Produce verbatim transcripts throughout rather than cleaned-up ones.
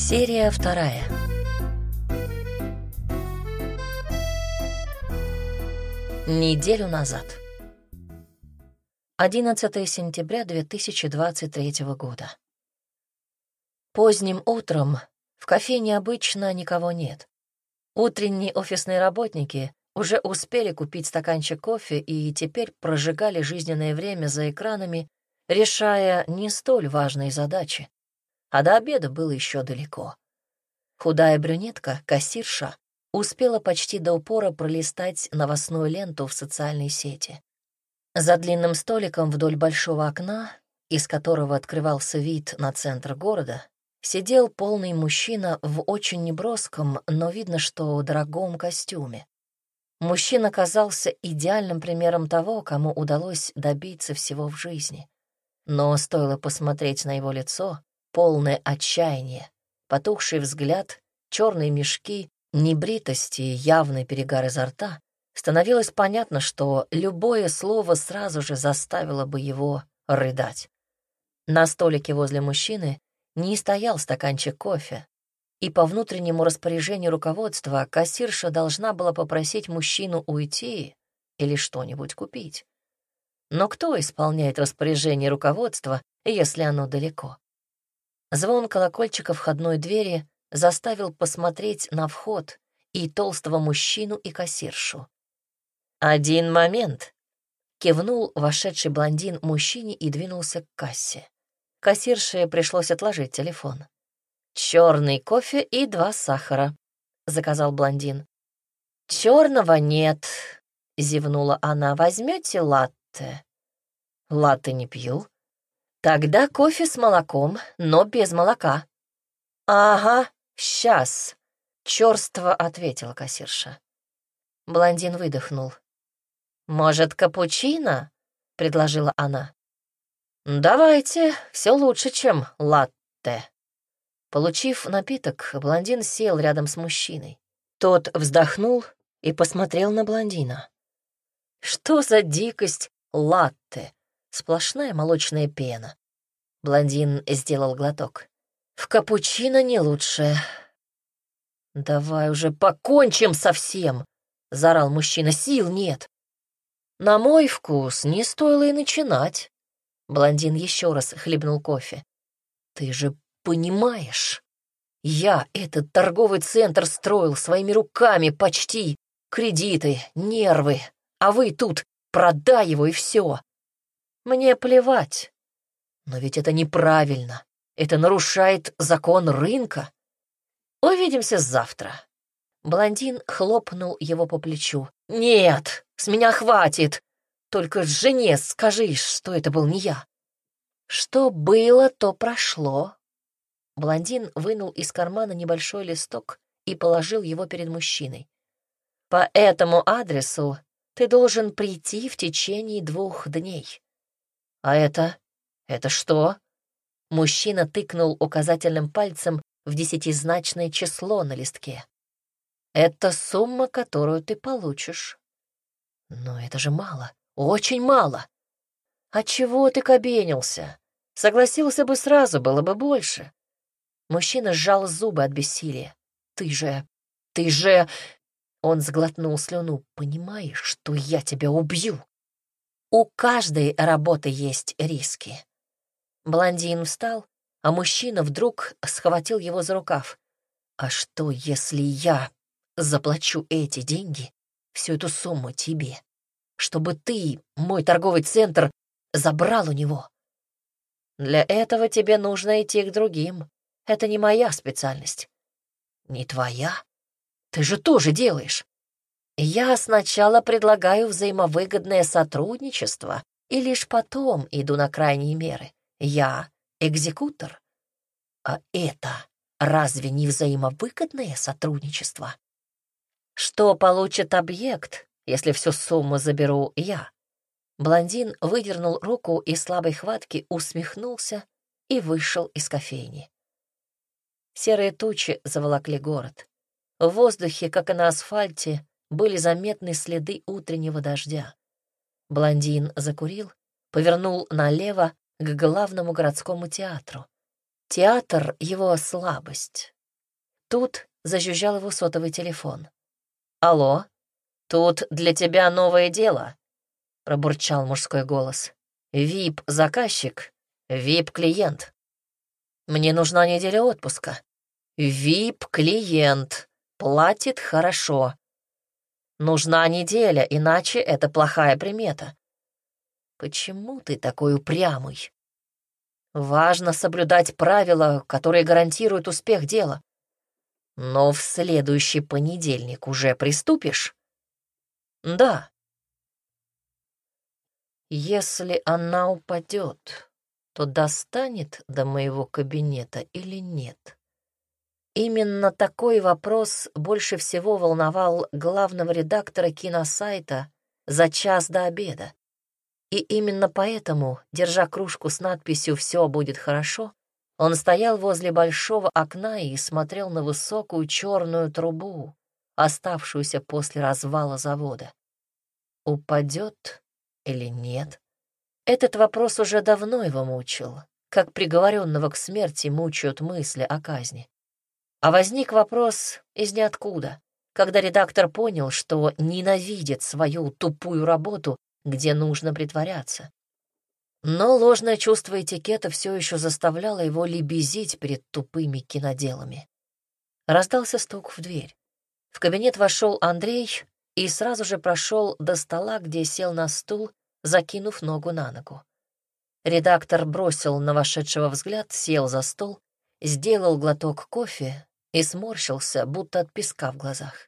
Серия вторая. Неделю назад. одиннадцатое сентября две тысячи двадцать третьего года. Поздним утром в кофейне обычно никого нет. Утренние офисные работники уже успели купить стаканчик кофе и теперь прожигали жизненное время за экранами, решая не столь важные задачи. А до обеда было еще далеко. Худая брюнетка, кассирша, успела почти до упора пролистать новостную ленту в социальной сети. За длинным столиком вдоль большого окна, из которого открывался вид на центр города, сидел полный мужчина в очень неброском, но видно, что дорогом костюме. Мужчина казался идеальным примером того, кому удалось добиться всего в жизни. Но стоило посмотреть на его лицо, полное отчаяние, потухший взгляд, черные мешки, небритость и явный перегар изо рта, становилось понятно, что любое слово сразу же заставило бы его рыдать. На столике возле мужчины не стоял стаканчик кофе, и по внутреннему распоряжению руководства кассирша должна была попросить мужчину уйти или что-нибудь купить. Но кто исполняет распоряжение руководства, если оно далеко? Звон колокольчика входной двери заставил посмотреть на вход и толстого мужчину, и кассиршу. «Один момент», — кивнул вошедший блондин мужчине и двинулся к кассе. Кассирше пришлось отложить телефон. «Черный кофе и два сахара», — заказал блондин. «Черного нет», — зевнула она. «Возьмете латте?» «Латте не пью». «Тогда кофе с молоком, но без молока». «Ага, сейчас», — чёрство ответила кассирша. Блондин выдохнул. «Может, капучино?» — предложила она. «Давайте, все лучше, чем латте». Получив напиток, блондин сел рядом с мужчиной. Тот вздохнул и посмотрел на блондина. «Что за дикость латте? Сплошная молочная пена». Блондин сделал глоток. «В капучино не лучше». «Давай уже покончим со всем», — заорал мужчина. «Сил нет». «На мой вкус не стоило и начинать». Блондин еще раз хлебнул кофе. «Ты же понимаешь, я этот торговый центр строил своими руками почти. Кредиты, нервы, а вы тут продай его и все. Мне плевать. Но ведь это неправильно. Это нарушает закон рынка. Увидимся завтра». Блондин хлопнул его по плечу. «Нет, с меня хватит. Только жене скажи, что это был не я». «Что было, то прошло». Блондин вынул из кармана небольшой листок и положил его перед мужчиной. «По этому адресу ты должен прийти в течение двух дней». «А это? Это что?» Мужчина тыкнул указательным пальцем в десятизначное число на листке. «Это сумма, которую ты получишь». «Но это же мало, очень мало». «А чего ты кабенился? Согласился бы сразу, было бы больше». Мужчина сжал зубы от бессилия. «Ты же... ты же...» Он сглотнул слюну. «Понимаешь, что я тебя убью?» «У каждой работы есть риски». Блондин встал, а мужчина вдруг схватил его за рукав. «А что, если я заплачу эти деньги, всю эту сумму тебе, чтобы ты, мой торговый центр, забрал у него?» «Для этого тебе нужно идти к другим. Это не моя специальность». «Не твоя? Ты же тоже делаешь». «Я сначала предлагаю взаимовыгодное сотрудничество, и лишь потом иду на крайние меры. Я экзекутор». «А это разве не взаимовыгодное сотрудничество?» «Что получит объект, если всю сумму заберу я?» Блондин выдернул руку из слабой хватки, усмехнулся и вышел из кофейни. Серые тучи заволокли город. В воздухе, как и на асфальте, были заметны следы утреннего дождя. Блондин закурил, повернул налево к главному городскому театру. Театр — его слабость. Тут зажужжал его сотовый телефон. «Алло, тут для тебя новое дело», — пробурчал мужской голос. «Вип-заказчик, вип-клиент. Мне нужна неделя отпуска. Вип-клиент, платит хорошо. Нужна неделя, иначе это плохая примета. Почему ты такой упрямый? Важно соблюдать правила, которые гарантируют успех дела. Но в следующий понедельник уже приступишь? Да. Если она упадет, то достанет до моего кабинета или нет? Именно такой вопрос больше всего волновал главного редактора киносайта за час до обеда. И именно поэтому, держа кружку с надписью «Все будет хорошо», он стоял возле большого окна и смотрел на высокую черную трубу, оставшуюся после развала завода. Упадет или нет? Этот вопрос уже давно его мучил, как приговоренного к смерти мучают мысли о казни. А возник вопрос из ниоткуда, когда редактор понял, что ненавидит свою тупую работу, где нужно притворяться. Но ложное чувство этикета все еще заставляло его лебезить перед тупыми киноделами. Раздался стук в дверь. В кабинет вошел Андрей и сразу же прошел до стола, где сел на стул, закинув ногу на ногу. Редактор бросил на вошедшего взгляд, сел за стол, сделал глоток кофе и сморщился, будто от песка в глазах.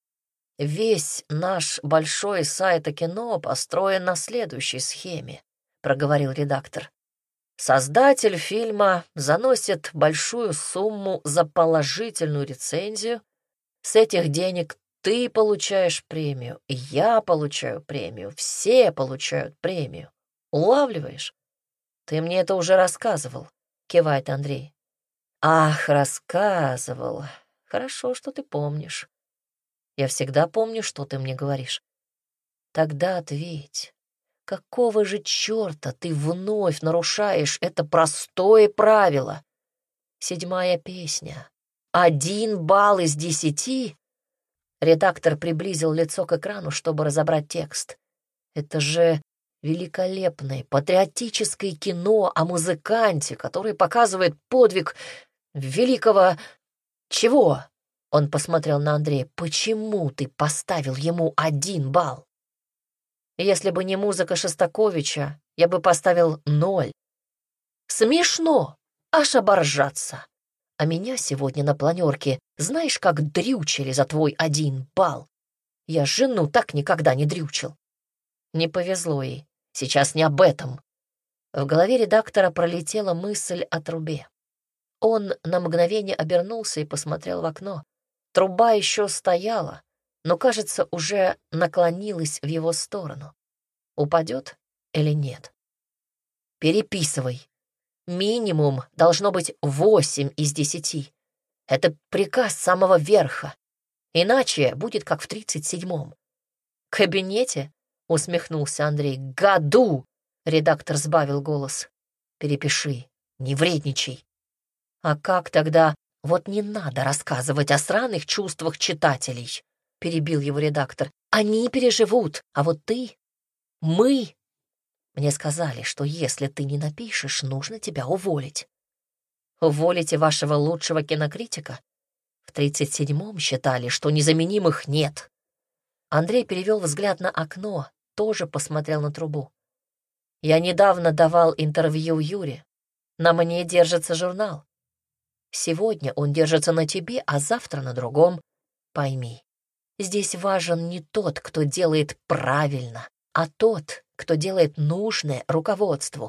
«Весь наш большой сайт о кино построен на следующей схеме», — проговорил редактор. «Создатель фильма заносит большую сумму за положительную рецензию. С этих денег ты получаешь премию, я получаю премию, все получают премию. Улавливаешь? Ты мне это уже рассказывал», — кивает Андрей. «Ах, рассказывал. Хорошо, что ты помнишь. Я всегда помню, что ты мне говоришь. Тогда ответь, какого же черта ты вновь нарушаешь это простое правило? Седьмая песня. Один балл из десяти?» Редактор приблизил лицо к экрану, чтобы разобрать текст. «Это же великолепное патриотическое кино о музыканте, который показывает подвиг великого... Чего?» Он посмотрел на Андрея. «Почему ты поставил ему один балл? Если бы не музыка Шостаковича, я бы поставил ноль. Смешно, аж оборжаться. А меня сегодня на планерке знаешь, как дрючили за твой один балл? Я жену так никогда не дрючил». Не повезло ей. Сейчас не об этом. В голове редактора пролетела мысль о трубе. Он на мгновение обернулся и посмотрел в окно. Труба еще стояла, но, кажется, уже наклонилась в его сторону. Упадет или нет? Переписывай. Минимум должно быть восемь из десяти. Это приказ самого верха. Иначе будет как в тридцать седьмом. «Кабинете?» — усмехнулся Андрей. «Году!» — редактор сбавил голос. «Перепиши, не вредничай». «А как тогда...» «Вот не надо рассказывать о странных чувствах читателей», — перебил его редактор. «Они переживут, а вот ты... Мы... Мне сказали, что если ты не напишешь, нужно тебя уволить». «Уволите вашего лучшего кинокритика? В тридцать седьмом считали, что незаменимых нет». Андрей перевел взгляд на окно, тоже посмотрел на трубу. «Я недавно давал интервью Юре. На мне держится журнал. Сегодня он держится на тебе, а завтра на другом. Пойми, здесь важен не тот, кто делает правильно, а тот, кто делает нужное руководству.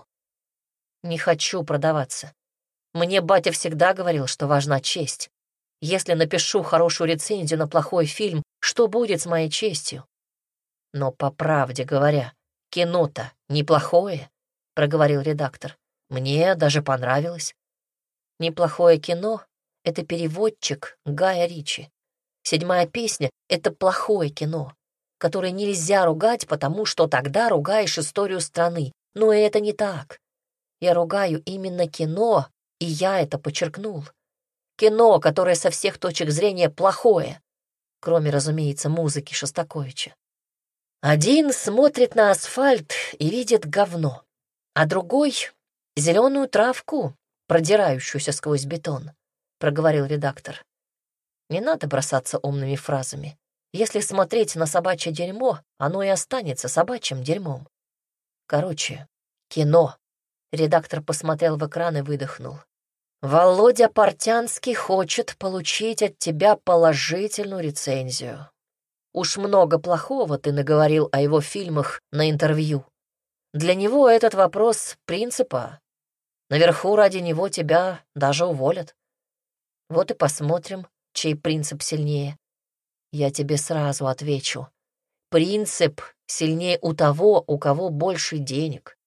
Не хочу продаваться. Мне батя всегда говорил, что важна честь. Если напишу хорошую рецензию на плохой фильм, что будет с моей честью? Но, по правде говоря, кино-то неплохое, — проговорил редактор. Мне даже понравилось. Неплохое кино — это переводчик Гая Ричи. Седьмая песня — это плохое кино, которое нельзя ругать, потому что тогда ругаешь историю страны. Но это не так. Я ругаю именно кино, И я это подчеркнул. Кино, которое со всех точек зрения плохое, кроме, разумеется, музыки Шостаковича. Один смотрит на асфальт и видит говно, а другой — зеленую травку, продирающуюся сквозь бетон, — проговорил редактор. Не надо бросаться умными фразами. Если смотреть на собачье дерьмо, оно и останется собачьим дерьмом. Короче, кино. Редактор посмотрел в экран и выдохнул. Володя Портянский хочет получить от тебя положительную рецензию. Уж много плохого ты наговорил о его фильмах на интервью. Для него этот вопрос принципа. Наверху ради него тебя даже уволят. Вот и посмотрим, чей принцип сильнее. Я тебе сразу отвечу. Принцип сильнее у того, у кого больше денег.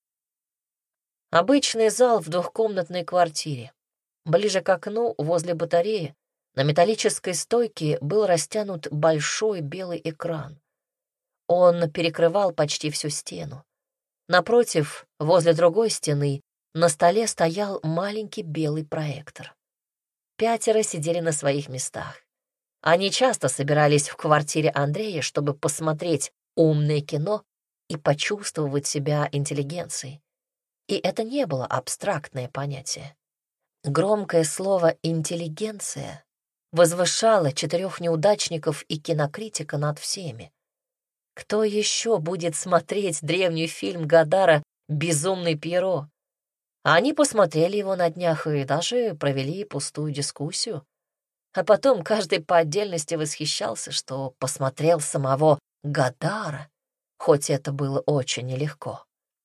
Обычный зал в двухкомнатной квартире. Ближе к окну, возле батареи, на металлической стойке был растянут большой белый экран. Он перекрывал почти всю стену. Напротив, возле другой стены, на столе стоял маленький белый проектор. Пятеро сидели на своих местах. Они часто собирались в квартире Андрея, чтобы посмотреть умное кино и почувствовать себя интеллигенцией. И это не было абстрактное понятие. Громкое слово «интеллигенция» возвышало четырех неудачников и кинокритика над всеми. Кто еще будет смотреть древний фильм Годара «Безумный Пьеро»? А они посмотрели его на днях и даже провели пустую дискуссию. А потом каждый по отдельности восхищался, что посмотрел самого Годара, хоть это было очень нелегко.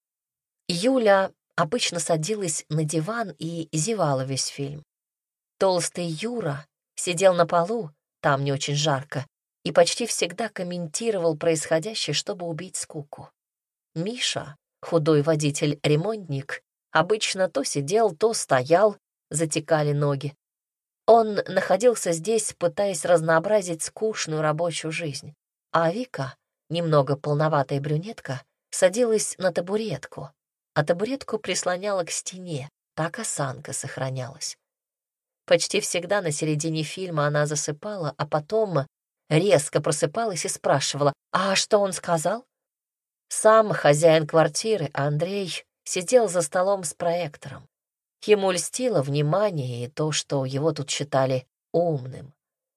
Юля обычно садилась на диван и зевала весь фильм. Толстый Юра сидел на полу, там не очень жарко, и почти всегда комментировал происходящее, чтобы убить скуку. Миша, худой водитель-ремонтник, обычно то сидел, то стоял, затекали ноги. Он находился здесь, пытаясь разнообразить скучную рабочую жизнь, а Вика, немного полноватая брюнетка, садилась на табуретку, а табуретку прислоняла к стене, так осанка сохранялась. Почти всегда на середине фильма она засыпала, а потом резко просыпалась и спрашивала: «А что он сказал?» Сам хозяин квартиры, Андрей, сидел за столом с проектором. Ему льстило внимание и то, что его тут считали умным.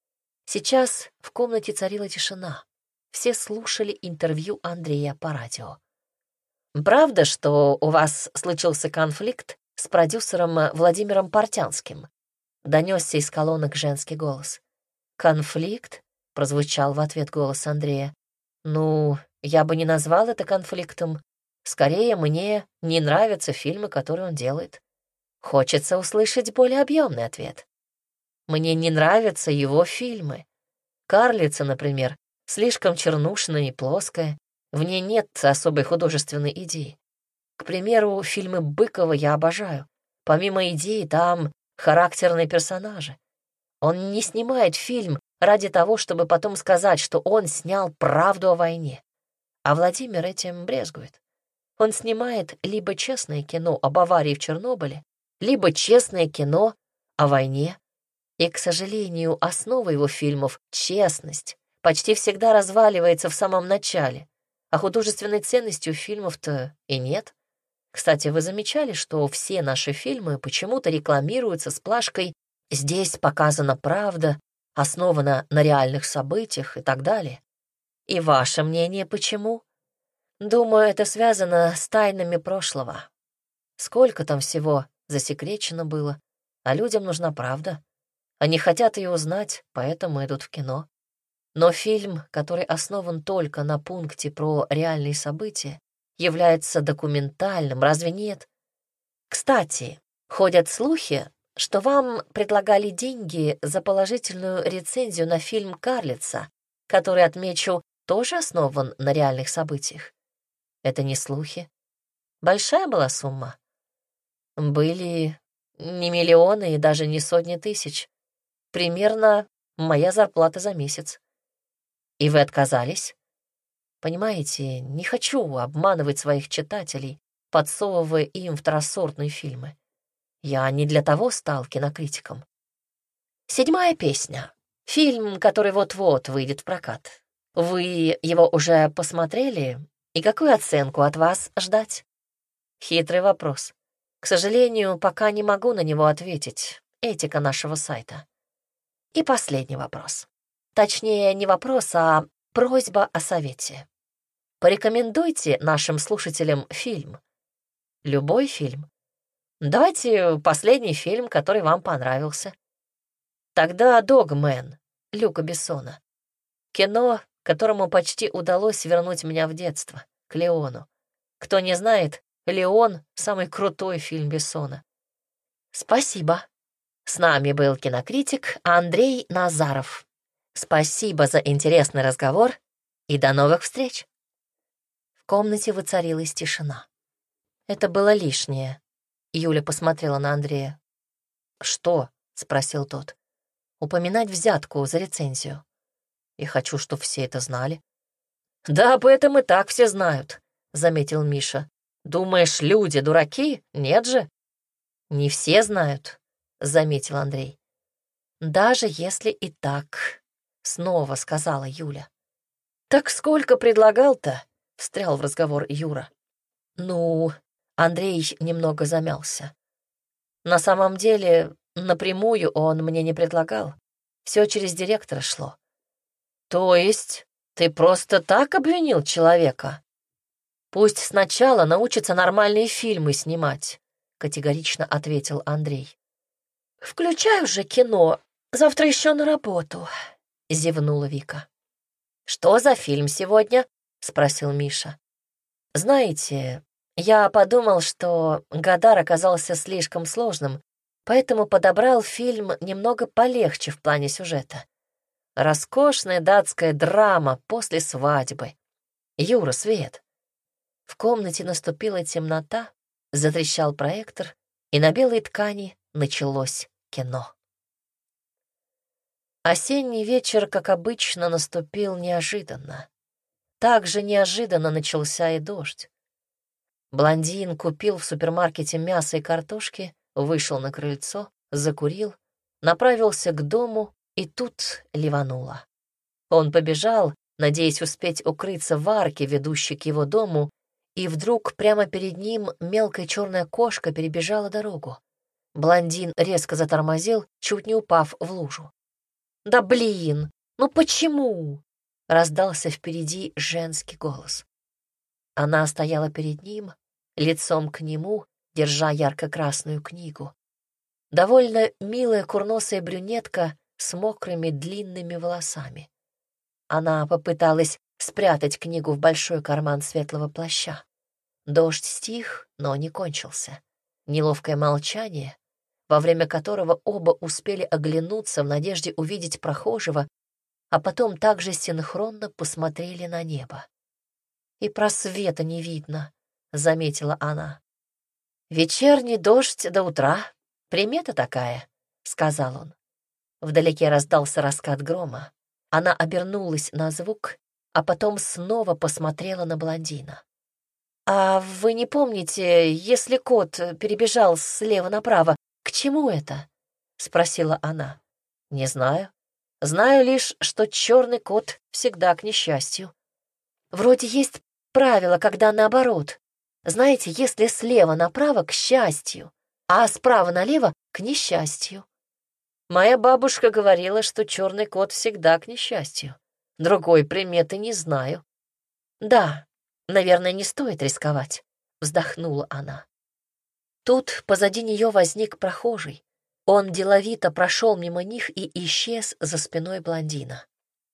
Сейчас в комнате царила тишина. Все слушали интервью Андрея по радио. «Правда, что у вас случился конфликт с продюсером Владимиром Портянским?» — донесся из колонок женский голос. «Конфликт?» — прозвучал в ответ голос Андрея. «Ну, я бы не назвал это конфликтом. Скорее, мне не нравятся фильмы, которые он делает». Хочется услышать более объемный ответ. Мне не нравятся его фильмы. «Карлица», например, слишком чернушная и плоская. В ней нет особой художественной идеи. К примеру, фильмы Быкова я обожаю. Помимо идеи, там характерные персонажи. Он не снимает фильм ради того, чтобы потом сказать, что он снял правду о войне. А Владимир этим брезгует. Он снимает либо честное кино об аварии в Чернобыле, либо честное кино о войне. И, к сожалению, основа его фильмов — честность, почти всегда разваливается в самом начале, а художественной ценности у фильмов-то и нет. Кстати, вы замечали, что все наши фильмы почему-то рекламируются с плашкой «Здесь показана правда, основана на реальных событиях» и так далее? И ваше мнение почему? Думаю, это связано с тайнами прошлого. Сколько там всего засекречено было, а людям нужна правда. Они хотят ее узнать, поэтому идут в кино. Но фильм, который основан только на пункте про реальные события, является документальным, разве нет? Кстати, ходят слухи, что вам предлагали деньги за положительную рецензию на фильм «Карлица», который, отмечу, тоже основан на реальных событиях. Это не слухи. Большая была сумма? Были не миллионы и даже не сотни тысяч. Примерно моя зарплата за месяц. И вы отказались? Понимаете, не хочу обманывать своих читателей, подсовывая им второсортные фильмы. Я не для того стал кинокритиком. Седьмая песня. Фильм, который вот-вот выйдет в прокат. Вы его уже посмотрели? И какую оценку от вас ждать? Хитрый вопрос. К сожалению, пока не могу на него ответить. Этика нашего сайта. И последний вопрос. Точнее, не вопрос, а просьба о совете. Порекомендуйте нашим слушателям фильм. Любой фильм. Давайте последний фильм, который вам понравился. Тогда «Догмен» Люка Бессона. Кино, которому почти удалось вернуть меня в детство, к Леону. Кто не знает, «Леон» — самый крутой фильм Бессона. Спасибо. С нами был кинокритик Андрей Назаров. Спасибо за интересный разговор и до новых встреч. В комнате воцарилась тишина. Это было лишнее. Юля посмотрела на Андрея. «Что?» — спросил тот. «Упоминать взятку за рецензию. Я хочу, чтобы все это знали». «Да об этом и так все знают», — заметил Миша. «Думаешь, люди дураки? Нет же?» «Не все знают», — заметил Андрей. «Даже если и так», — снова сказала Юля. «Так сколько предлагал-то?» — встрял в разговор Юра. «Ну...» — Андрей немного замялся. «На самом деле, напрямую он мне не предлагал. Все через директора шло». «То есть ты просто так обвинил человека?» «Пусть сначала научится нормальные фильмы снимать», — категорично ответил Андрей. «Включай уже кино, завтра еще на работу», — зевнула Вика. «Что за фильм сегодня?» — спросил Миша. «Знаете, я подумал, что Годар оказался слишком сложным, поэтому подобрал фильм немного полегче в плане сюжета. Роскошная датская драма после свадьбы. Юра, свет». В комнате наступила темнота, затрещал проектор, и на белой ткани началось кино. Осенний вечер, как обычно, наступил неожиданно. Так же неожиданно начался и дождь. Блондин купил в супермаркете мясо и картошки, вышел на крыльцо, закурил, направился к дому, и тут ливануло. Он побежал, надеясь успеть укрыться в арке, ведущей к его дому, и вдруг прямо перед ним мелкая черная кошка перебежала дорогу. Блондин резко затормозил, чуть не упав в лужу. «Да блин, ну почему?» — раздался впереди женский голос. Она стояла перед ним, лицом к нему, держа ярко-красную книгу. Довольно милая курносая брюнетка с мокрыми длинными волосами. Она попыталась спрятать книгу в большой карман светлого плаща. Дождь стих, но не кончился. Неловкое молчание, во время которого оба успели оглянуться в надежде увидеть прохожего, а потом также синхронно посмотрели на небо. «И просвета не видно», — заметила она. «Вечерний дождь до утра. Примета такая», — сказал он. Вдалеке раздался раскат грома. Она обернулась на звук, а потом снова посмотрела на блондина. «А вы не помните, если кот перебежал слева направо, к чему это?» — спросила она. «Не знаю. Знаю лишь, что черный кот всегда к несчастью. Вроде есть правило, когда наоборот. Знаете, если слева направо — к счастью, а справа налево — к несчастью. Моя бабушка говорила, что черный кот всегда к несчастью. Другой приметы не знаю». «Да, наверное, не стоит рисковать», — вздохнула она. Тут позади нее возник прохожий. Он деловито прошел мимо них и исчез за спиной блондина.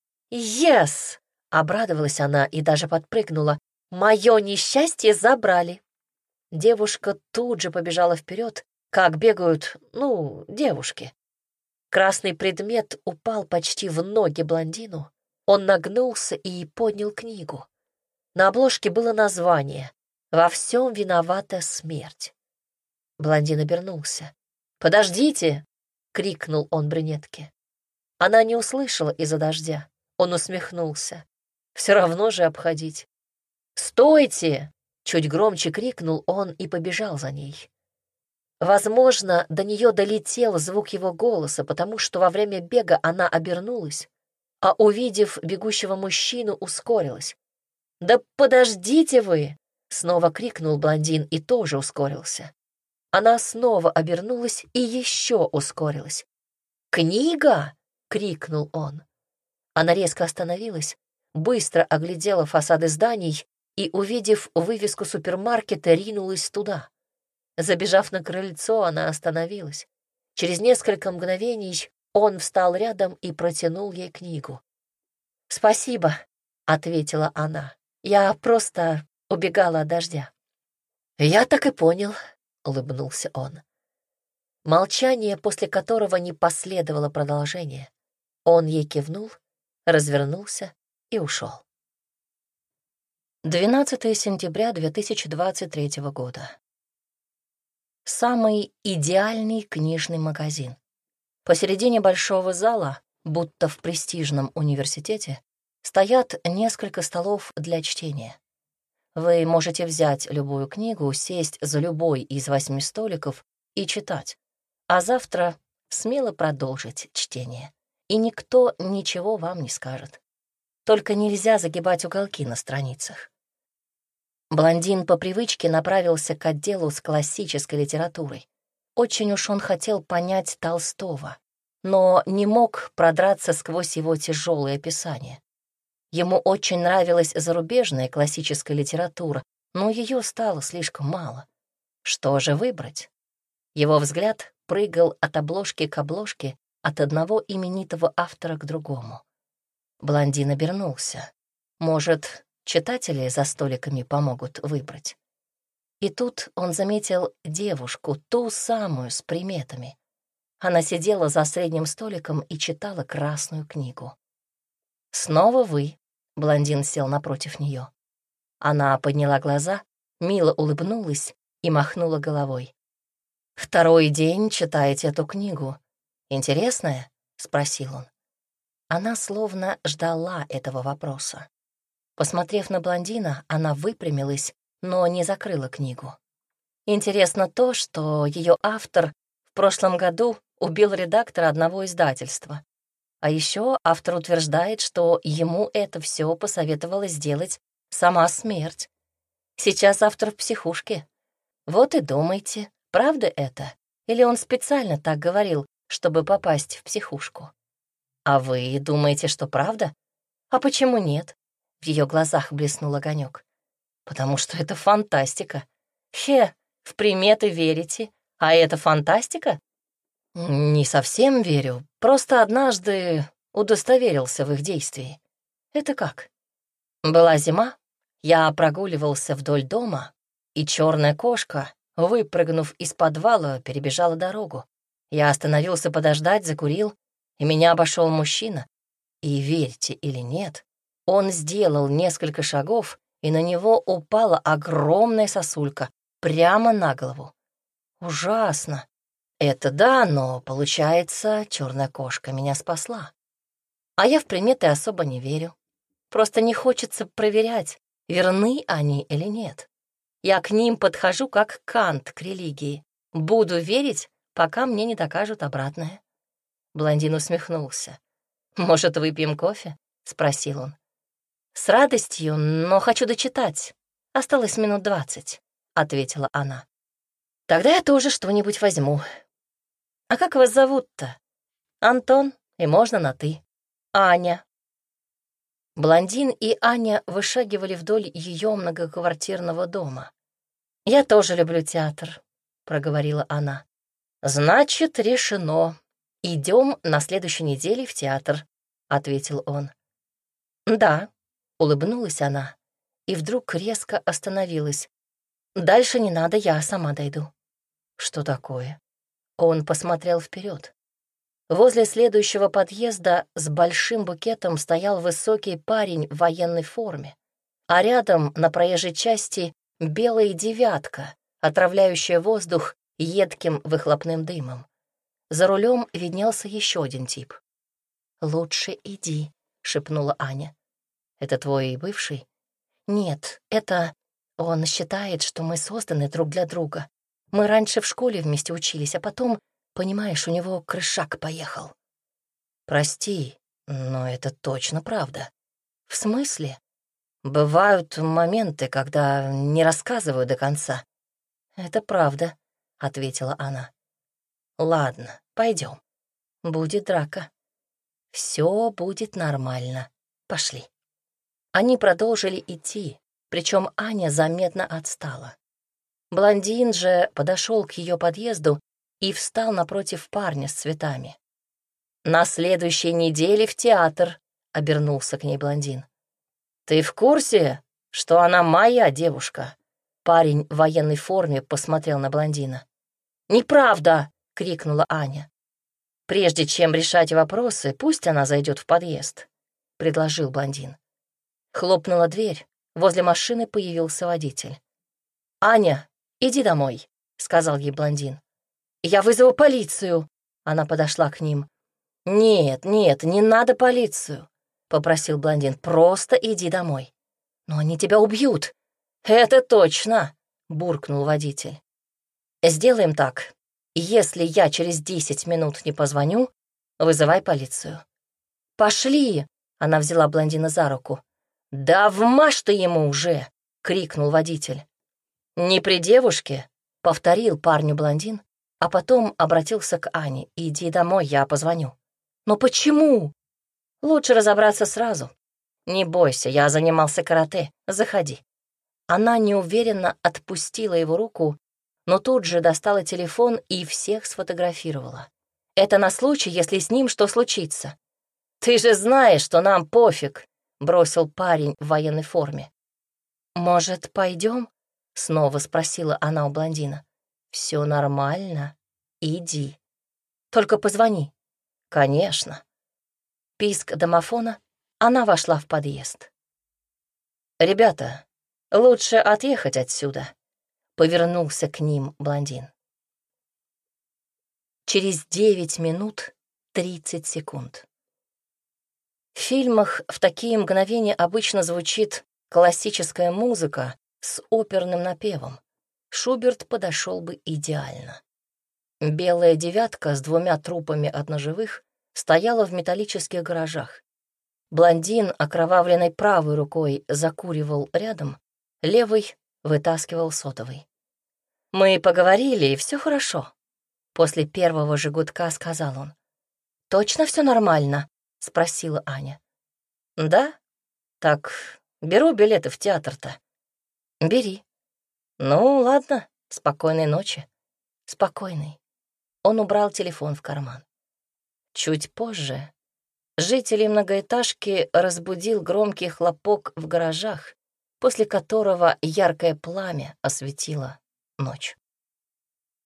«Ес!» — обрадовалась она и даже подпрыгнула. «Мое несчастье забрали!» Девушка тут же побежала вперед, как бегают, ну, девушки. Красный предмет упал почти в ноги блондину. Он нагнулся и поднял книгу. На обложке было название «Во всем виновата смерть». Блондин обернулся. «Подождите!» — крикнул он брюнетке. Она не услышала из-за дождя. Он усмехнулся. «Все равно же обходить». «Стойте!» — чуть громче крикнул он и побежал за ней. Возможно, до нее долетел звук его голоса, потому что во время бега она обернулась, а, увидев бегущего мужчину, ускорилась. «Да подождите вы!» — снова крикнул блондин и тоже ускорился. Она снова обернулась и еще ускорилась. «Книга!» — крикнул он. Она резко остановилась, быстро оглядела фасады зданий и, увидев вывеску супермаркета, ринулась туда. Забежав на крыльцо, она остановилась. Через несколько мгновений он встал рядом и протянул ей книгу. «Спасибо», — ответила она. «Я просто убегала от дождя». «Я так и понял», — улыбнулся он. Молчание, после которого не последовало продолжения. Он ей кивнул, развернулся и ушел. двенадцатое сентября две тысячи двадцать третьего года. Самый идеальный книжный магазин. Посередине большого зала, будто в престижном университете, стоят несколько столов для чтения. Вы можете взять любую книгу, сесть за любой из восьми столиков и читать, а завтра смело продолжить чтение, и никто ничего вам не скажет. Только нельзя загибать уголки на страницах. Блондин по привычке направился к отделу с классической литературой. Очень уж он хотел понять Толстого, но не мог продраться сквозь его тяжелое описание. Ему очень нравилась зарубежная классическая литература, но ее стало слишком мало. Что же выбрать? Его взгляд прыгал от обложки к обложке, от одного именитого автора к другому. Блондин обернулся. Может, читатели за столиками помогут выбрать. И тут он заметил девушку, ту самую с приметами. Она сидела за средним столиком и читала красную книгу. «Снова вы?» — блондин сел напротив нее. Она подняла глаза, мило улыбнулась и махнула головой. «Второй день читаете эту книгу. Интересная?» — спросил он. Она словно ждала этого вопроса. Посмотрев на блондина, она выпрямилась, но не закрыла книгу. Интересно то, что ее автор в прошлом году убил редактора одного издательства. А еще автор утверждает, что ему это все посоветовала сделать сама смерть. Сейчас автор в психушке. Вот и думайте, правда это? Или он специально так говорил, чтобы попасть в психушку? А вы думаете, что правда? А почему нет? В ее глазах блеснул огонек. Потому что это фантастика. Хе, в приметы верите, а это фантастика? Не совсем верю, просто однажды удостоверился в их действии. Это как? Была зима, я прогуливался вдоль дома, и черная кошка, выпрыгнув из подвала, перебежала дорогу. Я остановился подождать, закурил, и меня обошел мужчина. И верьте или нет, он сделал несколько шагов, и на него упала огромная сосулька прямо на голову. Ужасно. Это да, но, получается, черная кошка меня спасла. А я в приметы особо не верю. Просто не хочется проверять, верны они или нет. Я к ним подхожу как Кант к религии. Буду верить, пока мне не докажут обратное. Блондин усмехнулся. «Может, выпьем кофе?» — спросил он. «С радостью, но хочу дочитать. Осталось минут двадцать», — ответила она. «Тогда я тоже что-нибудь возьму. А как вас зовут-то?» «Антон, и можно на «ты». «Аня». Блондин и Аня вышагивали вдоль ее многоквартирного дома. «Я тоже люблю театр», — проговорила она. «Значит, решено. Идем на следующей неделе в театр», — ответил он. «Да», — улыбнулась она, и вдруг резко остановилась. «Дальше не надо, я сама дойду». «Что такое?» Он посмотрел вперед. Возле следующего подъезда с большим букетом стоял высокий парень в военной форме, а рядом на проезжей части белая девятка, отравляющая воздух едким выхлопным дымом. За рулем виднелся еще один тип. «Лучше иди», — шепнула Аня. «Это твой бывший?» «Нет, это... Он считает, что мы созданы друг для друга. Мы раньше в школе вместе учились, а потом, понимаешь, у него крышак поехал». «Прости, но это точно правда». «В смысле?» «Бывают моменты, когда не рассказываю до конца». «Это правда», — ответила она. «Ладно, пойдем. Будет драка. Все будет нормально. Пошли». Они продолжили идти, причем Аня заметно отстала. Блондин же подошел к ее подъезду и встал напротив парня с цветами. «На следующей неделе в театр», — обернулся к ней блондин. «Ты в курсе, что она моя девушка?» Парень в военной форме посмотрел на блондина. «Неправда!» — крикнула Аня. «Прежде чем решать вопросы, пусть она зайдет в подъезд», — предложил блондин. Хлопнула дверь, возле машины появился водитель. «Аня, иди домой», — сказал ей блондин. «Я вызову полицию», — она подошла к ним. «Нет, нет, не надо полицию», — попросил блондин. «Просто иди домой». «Но они тебя убьют». «Это точно», — буркнул водитель. «Сделаем так. Если я через десять минут не позвоню, вызывай полицию». «Пошли!» — она взяла блондина за руку. «Да вмажь ты ему уже!» — крикнул водитель. «Не при девушке», — повторил парню блондин, а потом обратился к Ане. «Иди домой, я позвоню». «Но почему?» «Лучше разобраться сразу. Не бойся, я занимался карате. Заходи». Она неуверенно отпустила его руку, но тут же достала телефон и всех сфотографировала. «Это на случай, если с ним что случится». «Ты же знаешь, что нам пофиг», — бросил парень в военной форме. «Может, пойдем?» — снова спросила она у блондина. «Все нормально. Иди. Только позвони». «Конечно». Писк домофона, она вошла в подъезд. «Ребята, лучше отъехать отсюда», — повернулся к ним блондин. Через девять минут тридцать секунд. В фильмах в такие мгновения обычно звучит классическая музыка с оперным напевом. Шуберт подошел бы идеально. Белая девятка с двумя трупами одноживых стояла в металлических гаражах. Блондин окровавленной правой рукой закуривал рядом, левой вытаскивал сотовый. «Мы поговорили, и все хорошо», — после первого же гудка сказал он. «Точно все нормально?» — спросила Аня. «Да? Так беру билеты в театр-то». «Бери». «Ну, ладно, спокойной ночи». «Спокойной». Он убрал телефон в карман. Чуть позже жителей многоэтажки разбудил громкий хлопок в гаражах, после которого яркое пламя осветило ночь.